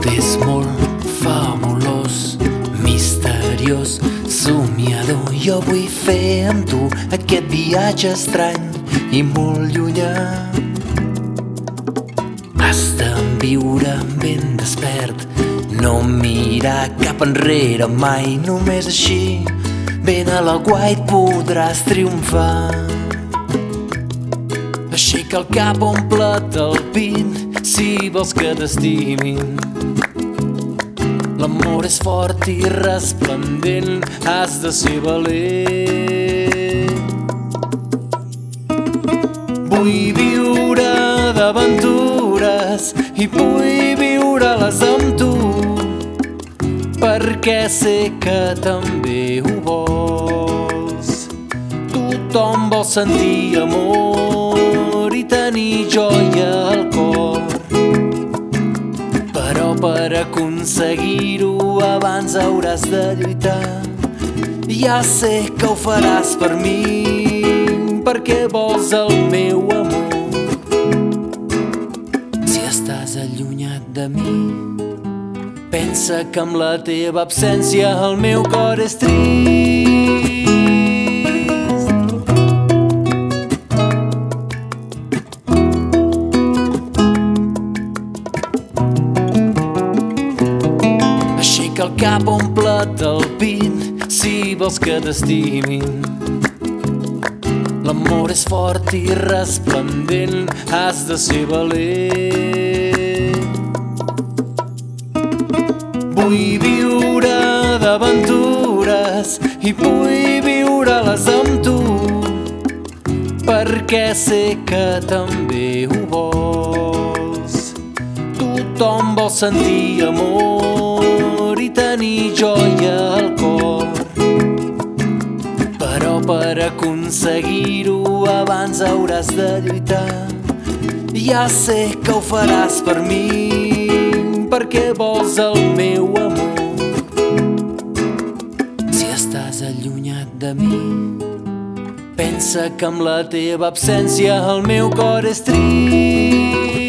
Tot és molt fabulós, misteriós, somiador. Jo vull fer amb tu aquest viatge estrany i molt llunyà. Has de viure ben despert, no mirar cap enrere mai. Només així, ben a la guait, podràs triomfar. Aixeca el cap, omple't el pit, si vols que t'estimin. L'amor és fort i resplendent, has de ser valent. Vull viure d'aventures i vull viure-les amb tu, perquè sé que també ho vols. Tothom vol sentir amor i tenir joia al cor, però per aconseguir-ho abans hauràs de lluitar. Ja sé que ho faràs per mi, perquè vols el meu amor. Si estàs allunyat de mi, pensa que amb la teva absència el meu cor és trist. Aixeca el cap, omple't el pit, si vols que t'estimin. L'amor és fort i resplendent, has de ser valent. Vull viure d'aventures i vull viure-les amb tu, perquè sé que també ho vols. Tothom vol sentir amor i tenir joia al cor, però per aconseguir-ho abans hauràs de lluitar. Ja sé que ho faràs per mi, perquè vols el meu amor. Si estàs allunyat de mi, pensa que amb la teva absència el meu cor és trist.